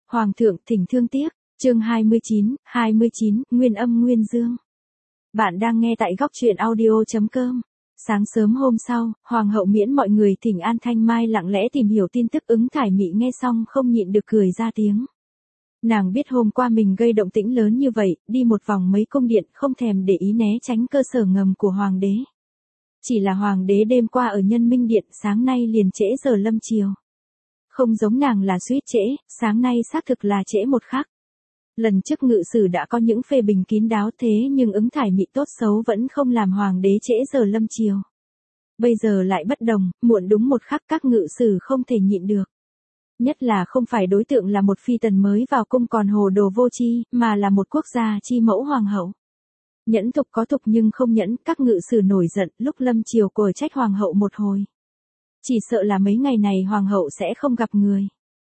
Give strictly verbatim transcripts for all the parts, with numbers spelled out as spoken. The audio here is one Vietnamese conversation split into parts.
Hoàng thượng thỉnh thương tiếc, chương hai mươi chín, hai mươi chín, Nguyên âm Nguyên dương. Bạn đang nghe tại góc truyện audio chấm com. Sáng sớm hôm sau, Hoàng hậu miễn mọi người thỉnh an Thanh Mai lặng lẽ tìm hiểu tin tức Ứng Thải Mị nghe xong không nhịn được cười ra tiếng. Nàng biết hôm qua mình gây động tĩnh lớn như vậy, đi một vòng mấy cung điện không thèm để ý né tránh cơ sở ngầm của Hoàng đế. Chỉ là Hoàng đế đêm qua ở Nhân Minh Điện sáng nay liền trễ giờ lâm chiều. Không giống nàng là suýt trễ, sáng nay xác thực là trễ một khắc. Lần trước ngự sử đã có những phê bình kín đáo thế nhưng Ứng Thải Mị tốt xấu vẫn không làm Hoàng đế trễ giờ lâm chiều. Bây giờ lại bất đồng, muộn đúng một khắc các ngự sử không thể nhịn được. Nhất là không phải đối tượng là một phi tần mới vào cung còn hồ đồ vô tri, mà là một quốc gia chi mẫu hoàng hậu. Nhẫn thục có thục nhưng không nhẫn, các ngự sử nổi giận lúc lâm chiều cổi trách hoàng hậu một hồi. Chỉ sợ là mấy ngày này hoàng hậu sẽ không gặp người.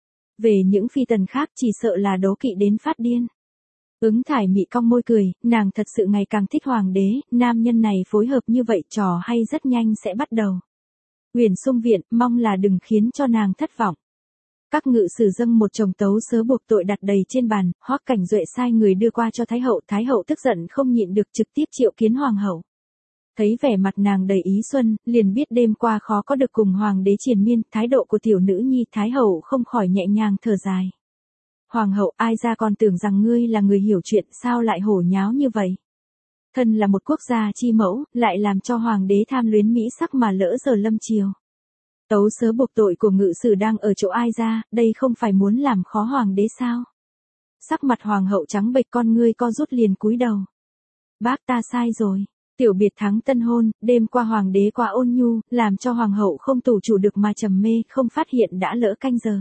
Về những phi tần khác chỉ sợ là đố kỵ đến phát điên. Ứng Thải Mị cong môi cười, nàng thật sự ngày càng thích hoàng đế, nam nhân này phối hợp như vậy trò hay rất nhanh sẽ bắt đầu. Uyển Sung Viện, mong là đừng khiến cho nàng thất vọng. Các ngự sử dâng một chồng tấu sớ buộc tội đặt đầy trên bàn, Hoắc Cảnh Duệ sai người đưa qua cho Thái hậu, Thái hậu tức giận không nhịn được trực tiếp triệu kiến hoàng hậu. Thấy vẻ mặt nàng đầy ý xuân, liền biết đêm qua khó có được cùng hoàng đế triền miên, thái độ của tiểu nữ nhi Thái hậu không khỏi nhẹ nhàng thở dài. Hoàng hậu, ai ra còn tưởng rằng ngươi là người hiểu chuyện, sao lại hổ nháo như vậy? Thân là một quốc gia chi mẫu, lại làm cho hoàng đế tham luyến mỹ sắc mà lỡ giờ lâm chiều. Tấu sớ buộc tội của ngự sử đang ở chỗ ai ra, đây không phải muốn làm khó hoàng đế sao? Sắc mặt hoàng hậu trắng bệch, con ngươi co rút liền cúi đầu. Bác ta sai rồi. Tiểu biệt thắng tân hôn, đêm qua hoàng đế quá ôn nhu, làm cho hoàng hậu không tủ chủ được mà trầm mê, không phát hiện đã lỡ canh giờ.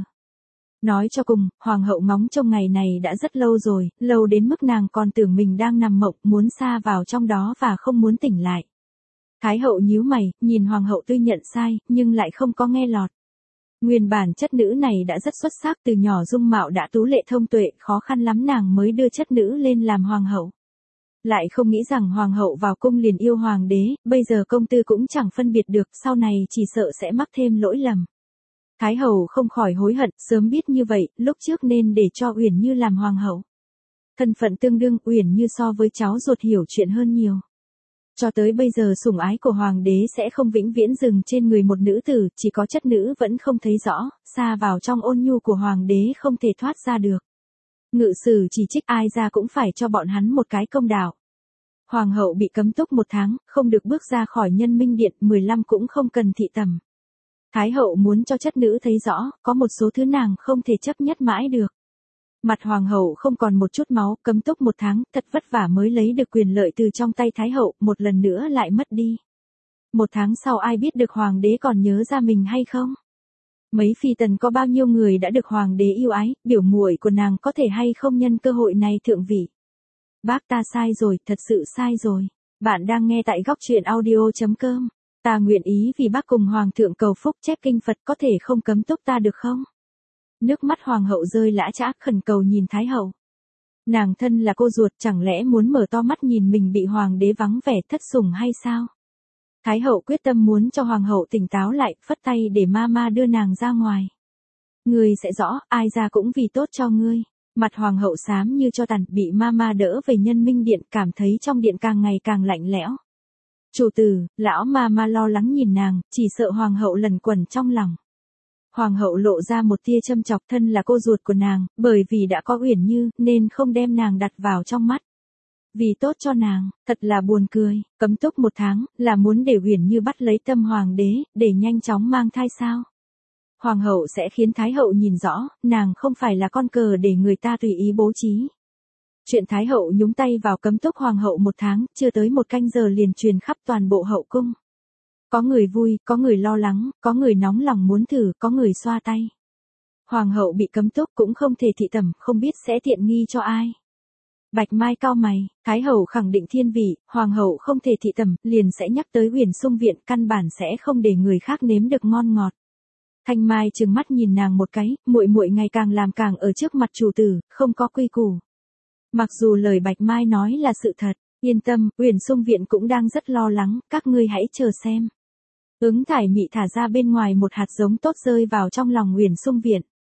Nói cho cùng, hoàng hậu ngóng trông ngày này đã rất lâu rồi, lâu đến mức nàng còn tưởng mình đang nằm mộng, muốn sa vào trong đó và không muốn tỉnh lại. Thái hậu nhíu mày, nhìn hoàng hậu tuy nhận sai, nhưng lại không có nghe lọt. Nguyên bản chất nữ này đã rất xuất sắc, từ nhỏ dung mạo đã tú lệ thông tuệ, khó khăn lắm nàng mới đưa chất nữ lên làm hoàng hậu. Lại không nghĩ rằng hoàng hậu vào cung liền yêu hoàng đế, bây giờ công tư cũng chẳng phân biệt được, sau này chỉ sợ sẽ mắc thêm lỗi lầm. Thái hậu không khỏi hối hận, sớm biết như vậy, lúc trước nên để cho Uyển Như làm hoàng hậu. Thân phận tương đương, Uyển Như so với cháu ruột hiểu chuyện hơn nhiều. Cho tới bây giờ sủng ái của hoàng đế sẽ không vĩnh viễn dừng trên người một nữ tử, chỉ có chất nữ vẫn không thấy rõ, xa vào trong ôn nhu của hoàng đế không thể thoát ra được. Ngự sử chỉ trích ai ra cũng phải cho bọn hắn một cái công đạo. Hoàng hậu bị cấm túc một tháng, không được bước ra khỏi Nhân Minh Điện, mười lăm cũng không cần thị tẩm. Thái hậu muốn cho chất nữ thấy rõ, có một số thứ nàng không thể chấp nhất mãi được. Mặt hoàng hậu không còn một chút máu, cấm túc một tháng, thật vất vả mới lấy được quyền lợi từ trong tay Thái hậu, một lần nữa lại mất đi. Một tháng sau ai biết được hoàng đế còn nhớ ra mình hay không? Mấy phi tần có bao nhiêu người đã được hoàng đế yêu ái, biểu muội của nàng có thể hay không nhân cơ hội này thượng vị. Bác ta sai rồi, thật sự sai rồi. Bạn đang nghe tại góc truyện audio chấm com. Ta nguyện ý vì bác cùng hoàng thượng cầu phúc chép kinh Phật, có thể không cấm túc ta được không? Nước mắt hoàng hậu rơi lã chã khẩn cầu nhìn Thái hậu. Nàng thân là cô ruột, chẳng lẽ muốn mở to mắt nhìn mình bị hoàng đế vắng vẻ thất sủng hay sao? Thái hậu quyết tâm muốn cho hoàng hậu tỉnh táo lại, phất tay để ma ma đưa nàng ra ngoài. Ngươi sẽ rõ, ai ra cũng vì tốt cho ngươi. Mặt hoàng hậu xám như cho tàn, bị ma ma đỡ về Nhân Minh Điện, cảm thấy trong điện càng ngày càng lạnh lẽo. Chủ tử, lão ma ma lo lắng nhìn nàng, chỉ sợ hoàng hậu lẩn quẩn trong lòng. Hoàng hậu lộ ra một tia châm chọc, thân là cô ruột của nàng, bởi vì đã có Uyển Như, nên không đem nàng đặt vào trong mắt. Vì tốt cho nàng, thật là buồn cười, cấm túc một tháng, là muốn để Uyển Như bắt lấy tâm hoàng đế, để nhanh chóng mang thai sao? Hoàng hậu sẽ khiến Thái hậu nhìn rõ, nàng không phải là con cờ để người ta tùy ý bố trí. Chuyện Thái hậu nhúng tay vào cấm túc hoàng hậu một tháng, chưa tới một canh giờ liền truyền khắp toàn bộ hậu cung. Có người vui, có người lo lắng, có người nóng lòng muốn thử, có người xoa tay. Hoàng hậu bị cấm túc cũng không thể thị tẩm, không biết sẽ tiện nghi cho ai. Bạch Mai cau mày, Thái hậu khẳng định thiên vị, hoàng hậu không thể thị tẩm, liền sẽ nhắc tới Uyển Sung Viện, căn bản sẽ không để người khác nếm được ngon ngọt. Thanh Mai trừng mắt nhìn nàng một cái, muội muội ngày càng làm càng ở trước mặt chủ tử, không có quy củ. Mặc dù lời Bạch Mai nói là sự thật, yên tâm, Uyển Sung Viện cũng đang rất lo lắng, các ngươi hãy chờ xem. Ứng Thải Mị thả ra bên ngoài một hạt giống tốt rơi vào trong lòng Uyển Sung Viện.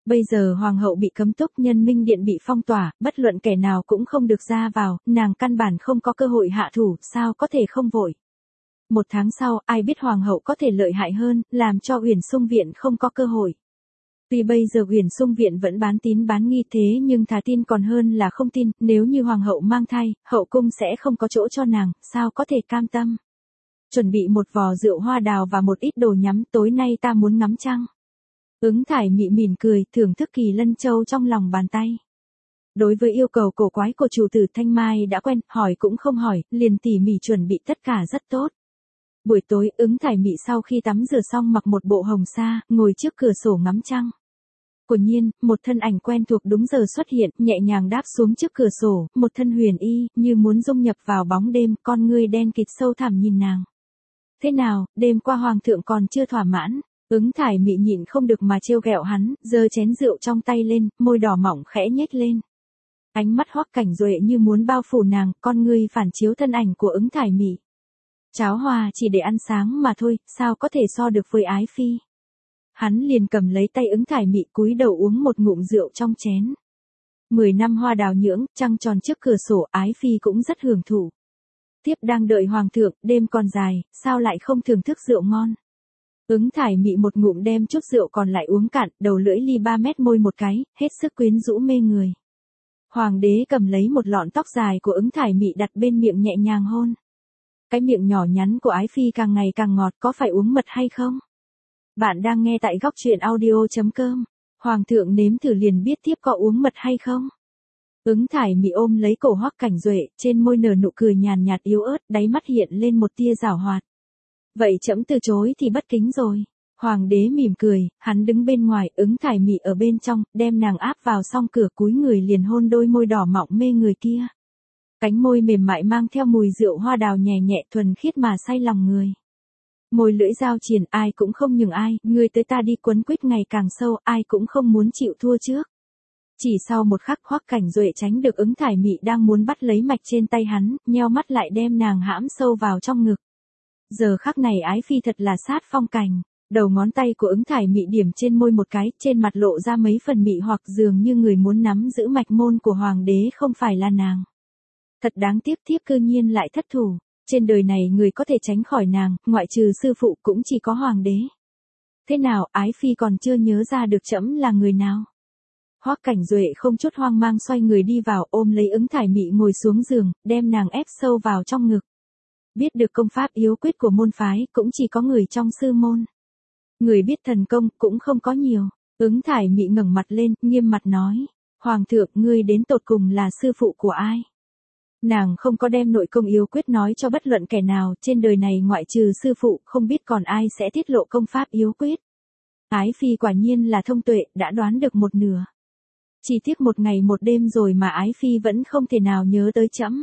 Bây giờ hoàng hậu bị cấm túc, Nhân Minh Điện bị phong tỏa, bất luận kẻ nào cũng không được ra vào, nàng căn bản không có cơ hội hạ thủ, sao có thể không vội. Một tháng sau, ai biết hoàng hậu có thể lợi hại hơn, làm cho Uyển Sung Viện không có cơ hội. Tuy bây giờ Uyển Sung Viện vẫn bán tín bán nghi thế nhưng thà tin còn hơn là không tin, nếu như hoàng hậu mang thai, hậu cung sẽ không có chỗ cho nàng, sao có thể cam tâm. Chuẩn bị một vò rượu hoa đào và một ít đồ nhắm, tối nay ta muốn ngắm trăng. Ứng Thải Mị mỉm cười, thưởng thức Kỳ Lân Châu trong lòng bàn tay. Đối với yêu cầu cổ quái của chủ tử Thanh Mai đã quen, hỏi cũng không hỏi, liền tỉ mỉ chuẩn bị tất cả rất tốt. Buổi tối, Ứng Thải Mị sau khi tắm rửa xong mặc một bộ hồng sa, ngồi trước cửa sổ ngắm trăng. Quả nhiên, một thân ảnh quen thuộc đúng giờ xuất hiện, nhẹ nhàng đáp xuống trước cửa sổ, một thân huyền y, như muốn dung nhập vào bóng đêm, con ngươi đen kịt sâu thẳm nhìn nàng. Thế nào, đêm qua hoàng thượng còn chưa thỏa mãn? Ứng Thải Mị nhịn không được mà trêu ghẹo hắn, giơ chén rượu trong tay lên, môi đỏ mỏng khẽ nhếch lên. Ánh mắt Hoắc Cảnh Duệ như muốn bao phủ nàng, con ngươi phản chiếu thân ảnh của Ứng Thải Mị. Cháo hòa chỉ để ăn sáng mà thôi, sao có thể so được với ái phi. Hắn liền cầm lấy tay Ứng Thải Mị cúi đầu uống một ngụm rượu trong chén. Mười năm hoa đào nhưỡng, trăng tròn trước cửa sổ, ái phi cũng rất hưởng thụ. Tiếp đang đợi hoàng thượng, đêm còn dài, sao lại không thưởng thức rượu ngon. Ứng Thải Mị một ngụm đem chút rượu còn lại uống cạn, đầu lưỡi ly ba mét môi một cái, hết sức quyến rũ mê người. Hoàng đế cầm lấy một lọn tóc dài của Ứng Thải Mị đặt bên miệng nhẹ nhàng hôn. Cái miệng nhỏ nhắn của ái phi càng ngày càng ngọt, có phải uống mật hay không? Bạn đang nghe tại góc truyện audio chấm com. Hoàng thượng nếm thử liền biết tiếp có uống mật hay không. Ứng Thải Mị ôm lấy cổ Hoắc Cảnh Duệ, trên môi nở nụ cười nhàn nhạt yếu ớt, đáy mắt hiện lên một tia giảo hoạt. Vậy trẫm từ chối thì bất kính rồi. Hoàng đế mỉm cười, hắn đứng bên ngoài, Ứng Thải Mị ở bên trong, đem nàng áp vào song cửa, cúi người liền hôn đôi môi đỏ mọng mê người kia. Cánh môi mềm mại mang theo mùi rượu hoa đào nhẹ nhẹ thuần khiết mà say lòng người. Môi lưỡi giao triển, ai cũng không nhường ai, người tới ta đi quấn quýt ngày càng sâu, ai cũng không muốn chịu thua trước. Chỉ sau một khắc Hoắc Cảnh Duệ tránh được Ứng Thải Mị đang muốn bắt lấy mạch trên tay hắn, nheo mắt lại đem nàng hãm sâu vào trong ngực. Giờ khắc này ái phi thật là sát phong cảnh, đầu ngón tay của Ứng Thải Mị điểm trên môi một cái, trên mặt lộ ra mấy phần mị hoặc dường như người muốn nắm giữ mạch môn của hoàng đế không phải là nàng. Thật đáng tiếc thiếp cư nhiên lại thất thủ, trên đời này người có thể tránh khỏi nàng, ngoại trừ sư phụ cũng chỉ có hoàng đế. Thế nào, ái phi còn chưa nhớ ra được trẫm là người nào? Hoắc Cảnh Duệ không chút hoang mang xoay người đi vào, ôm lấy Ứng Thải Mị ngồi xuống giường, đem nàng ép sâu vào trong ngực. Biết được công pháp yếu quyết của môn phái, cũng chỉ có người trong sư môn. Người biết thần công, cũng không có nhiều. Ứng Thải Mị ngẩng mặt lên, nghiêm mặt nói. Hoàng thượng, ngươi đến tột cùng là sư phụ của ai? Nàng không có đem nội công yếu quyết nói cho bất luận kẻ nào, trên đời này ngoại trừ sư phụ, không biết còn ai sẽ tiết lộ công pháp yếu quyết. Ái phi quả nhiên là thông tuệ, đã đoán được một nửa. Chỉ tiếc một ngày một đêm rồi mà ái phi vẫn không thể nào nhớ tới trẫm.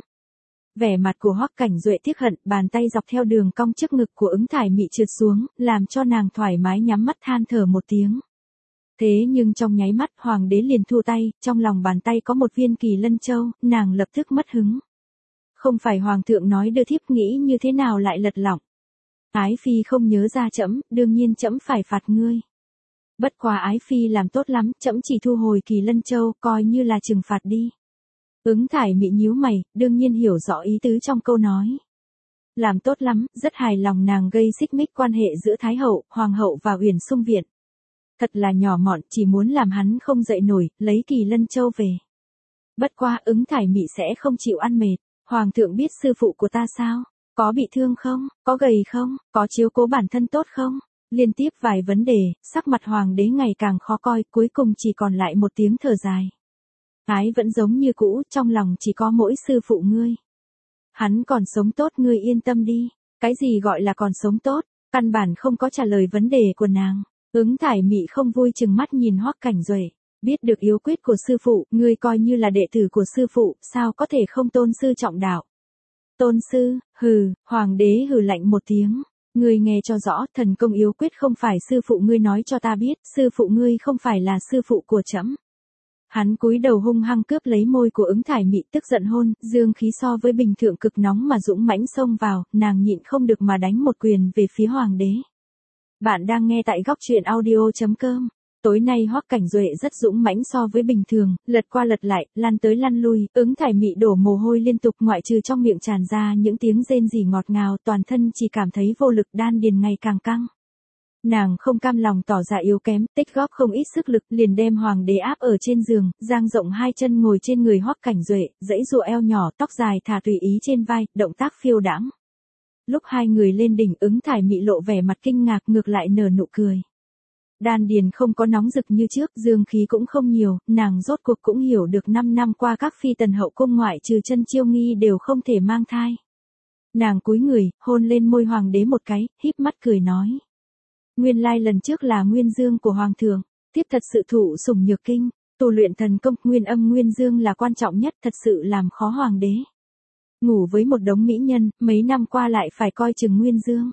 Vẻ mặt của Hoắc Cảnh Duệ tiếc hận, bàn tay dọc theo đường cong trước ngực của Ứng Thải Mị trượt xuống, làm cho nàng thoải mái nhắm mắt than thở một tiếng. Thế nhưng trong nháy mắt hoàng đế liền thu tay, trong lòng bàn tay có một viên Kỳ Lân Châu, nàng lập tức mất hứng. Không phải hoàng thượng nói đưa thiếp nghĩ như thế nào lại lật lọng. Ái phi không nhớ ra trẫm, đương nhiên trẫm phải phạt ngươi. Bất quá ái phi làm tốt lắm, trẫm chỉ thu hồi Kỳ Lân Châu, coi như là trừng phạt đi. Ứng Thải Mị nhíu mày, đương nhiên hiểu rõ ý tứ trong câu nói. Làm tốt lắm, rất hài lòng nàng gây xích mích quan hệ giữa Thái hậu, Hoàng hậu và Uyển Sung Viện. Thật là nhỏ mọn, chỉ muốn làm hắn không dậy nổi, lấy Kỳ Lân Châu về. Bất qua Ứng Thải Mị sẽ không chịu ăn mệt. Hoàng thượng biết sư phụ của ta sao? Có bị thương không? Có gầy không? Có chiếu cố bản thân tốt không? Liên tiếp vài vấn đề, sắc mặt hoàng đế ngày càng khó coi, cuối cùng chỉ còn lại một tiếng thở dài. Ái vẫn giống như cũ, trong lòng chỉ có mỗi sư phụ ngươi. Hắn còn sống tốt, ngươi yên tâm đi. Cái gì gọi là còn sống tốt? Căn bản không có trả lời vấn đề của nàng. Ứng Thải Mị không vui chừng mắt nhìn Hoắc Cảnh Duệ. Biết được yếu quyết của sư phụ, ngươi coi như là đệ tử của sư phụ, sao có thể không tôn sư trọng đạo. Tôn sư, hừ, hoàng đế hừ lạnh một tiếng. Ngươi nghe cho rõ, thần công yếu quyết không phải sư phụ ngươi nói cho ta biết, sư phụ ngươi không phải là sư phụ của trẫm. Hắn cúi đầu hung hăng cướp lấy môi của Ứng Thải Mị, tức giận hôn, dương khí so với bình thường cực nóng mà dũng mãnh xông vào, nàng nhịn không được mà đánh một quyền về phía hoàng đế. Bạn đang nghe tại góc truyện audio chấm com. Tối nay Hoắc Cảnh Duệ rất dũng mãnh so với bình thường, lật qua lật lại, lăn tới lăn lui, ứng thải mị đổ mồ hôi liên tục, ngoại trừ trong miệng tràn ra những tiếng rên rỉ ngọt ngào, toàn thân chỉ cảm thấy vô lực, đan điền ngày càng căng. Nàng không cam lòng tỏ ra yếu kém, tích góp không ít sức lực, liền đem hoàng đế áp ở trên giường, dang rộng hai chân ngồi trên người Hoắc Cảnh Duệ, dãy dụa eo nhỏ, tóc dài thả tùy ý trên vai, động tác phiêu đãng. Lúc hai người lên đỉnh, ứng thải mị lộ vẻ mặt kinh ngạc, ngược lại nở nụ cười. Đan điền không có nóng rực như trước, dương khí cũng không nhiều, nàng rốt cuộc cũng hiểu được năm năm qua các phi tần hậu cung ngoại trừ Chân Chiêu Nghi đều không thể mang thai. Nàng cúi người, hôn lên môi hoàng đế một cái, híp mắt cười nói. Nguyên lai lần trước là nguyên dương của hoàng thượng, tiếp thật sự thụ sủng nhược kinh, tu luyện thần công, nguyên âm nguyên dương là quan trọng nhất, thật sự làm khó hoàng đế. Ngủ với một đống mỹ nhân, mấy năm qua lại phải coi chừng nguyên dương.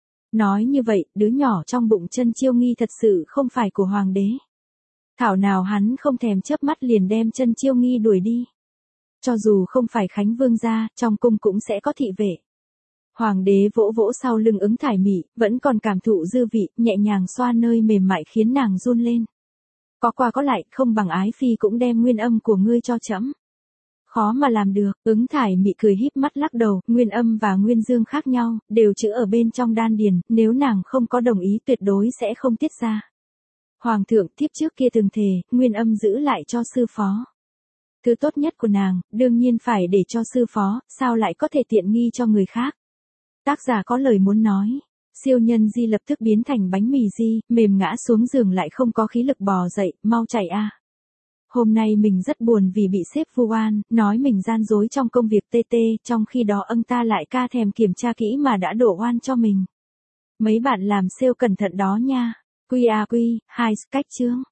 Nói như vậy, đứa nhỏ trong bụng Chân Chiêu Nghi thật sự không phải của hoàng đế. Thảo nào hắn không thèm chớp mắt liền đem Chân Chiêu Nghi đuổi đi. Cho dù không phải Khánh Vương gia, trong cung cũng sẽ có thị vệ. Hoàng đế vỗ vỗ sau lưng ứng thải mị, vẫn còn cảm thụ dư vị, nhẹ nhàng xoa nơi mềm mại khiến nàng run lên. Có qua có lại, không bằng ái phi cũng đem nguyên âm của ngươi cho trẫm. Khó mà làm được, ứng thải mị cười híp mắt lắc đầu, nguyên âm và nguyên dương khác nhau, đều chữ ở bên trong đan điền, nếu nàng không có đồng ý tuyệt đối sẽ không tiết ra. Hoàng thượng tiếp trước kia từng thề, nguyên âm giữ lại cho sư phó. Thứ tốt nhất của nàng, đương nhiên phải để cho sư phó, sao lại có thể tiện nghi cho người khác. Tác giả có lời muốn nói. Siêu nhân Di lập tức biến thành bánh mì Di, mềm ngã xuống giường lại không có khí lực bò dậy, mau chạy a. Hôm nay mình rất buồn vì bị sếp vu oan, nói mình gian dối trong công việc tê tê, trong khi đó ông ta lại ca thèm kiểm tra kỹ mà đã đổ oan cho mình. Mấy bạn làm sale cẩn thận đó nha. Quy a quy, hai cách chương.